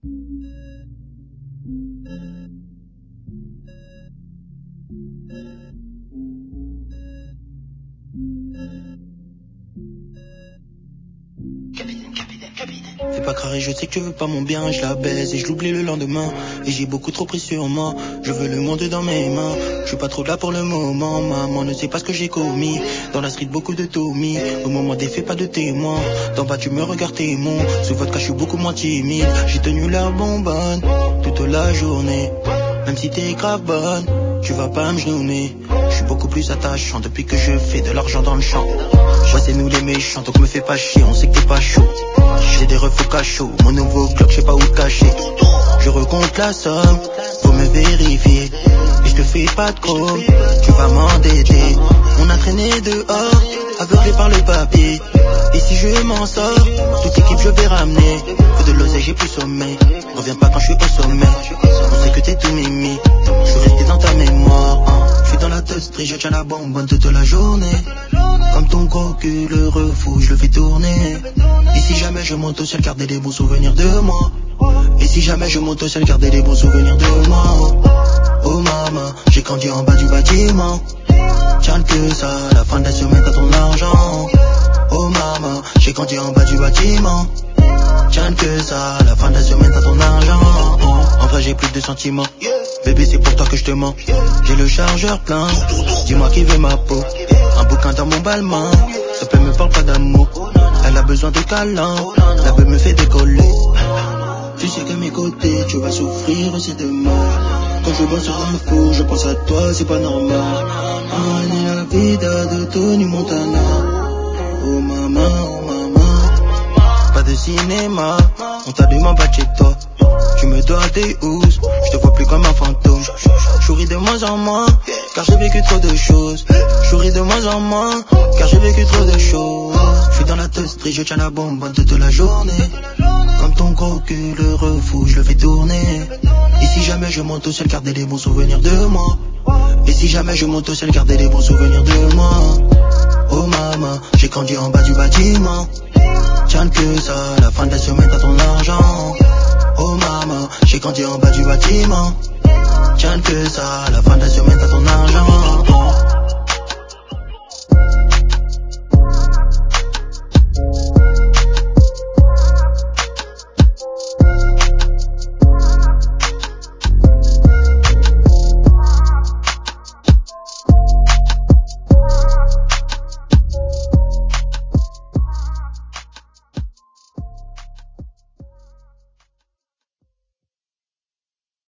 Fais pas carré, je sais que tu veux pas mon bien, je la baise et je l'oublie le lendemain. Et j'ai beaucoup trop pris sur moi, je veux le monde dans mes mains. Je suis pas trop là pour le moment, maman ne sait pas ce que j'ai commis. Dans la street beaucoup de Tommy, au moment des faits pas de témoins. D'en bas tu me regardes témoin, sous votre cas je suis beaucoup moins timide. J'ai tenu la bonbonne toute la journée, même si t'es grave bonne, tu vas pas me genouiller. Je suis beaucoup plus attachant depuis que je fais de l'argent dans le champ. Ouais c'est nous les méchants, donc me fais pas chier, on sait que t'es pas chaud. J'ai des refous cachots, mon nouveau Glock, je sais pas où le cacher. Je recompte la somme, faut me vérifier. Et je te fais pas de com, tu vas m'endetter. On a traîné dehors, aveuglé par le papier. Et si je m'en sors, toute équipe je vais ramener. Faut de l'oseille, j'ai plus sommeil. Reviens pas quand je suis au sommet. On sait que t'es tout mimi, je suis resté dans ta mémoire. Je suis dans la teustrie, je tiens la bonbonne toute la journée. Comme ton gros cul, le refou, je le fais tourner. Et si jamais je monte au ciel, garder les bons souvenirs de moi. Et si jamais je monte au ciel, garder les bons souvenirs de moi. Oh maman, j'ai grandi en bas du bâtiment. Tiens que ça, la fin de la semaine t'as ton argent. Oh maman, j'ai grandi en bas du bâtiment. Tiens que ça, la fin de la semaine t'as ton argent. En vrai j'ai plus de sentiments. Bébé c'est pour toi que je te mens. J'ai le chargeur plein, dis-moi qui veut ma peau. Un bouquin dans mon balmain, ça peut me parle pas d'amour. Elle a besoin de câlins, la beuh me fait décoller. Tu sais qu'à mes côtés, tu vas souffrir aussi de moi. Quand je bois sur un four, je pense à toi, c'est pas normal. Ah, la vida de Tony Montana. Oh maman, oh maman. Pas de cinéma, on t'allume pas chez toi. Tu me dois des housses, je te vois plus comme un fantôme. J'ouris de moins en moins, car j'ai vécu trop de choses. J'ouris de moins en moins, car j'ai vécu trop de choses. Je suis dans la teustrie, je tiens la bonbonne toute la journée. Comme ton gros cul, le refou, je le fais tourner. Et si jamais je monte au ciel, garder les bons souvenirs de moi. Et si jamais je monte au ciel, garder les bons souvenirs de moi. Oh maman, j'ai grandi en bas du bâtiment. Tiens que ça, la fin de la semaine t'as ton argent. Oh maman, j'ai grandi en bas du bâtiment. Tiens que ça, la fin de la semaine t'as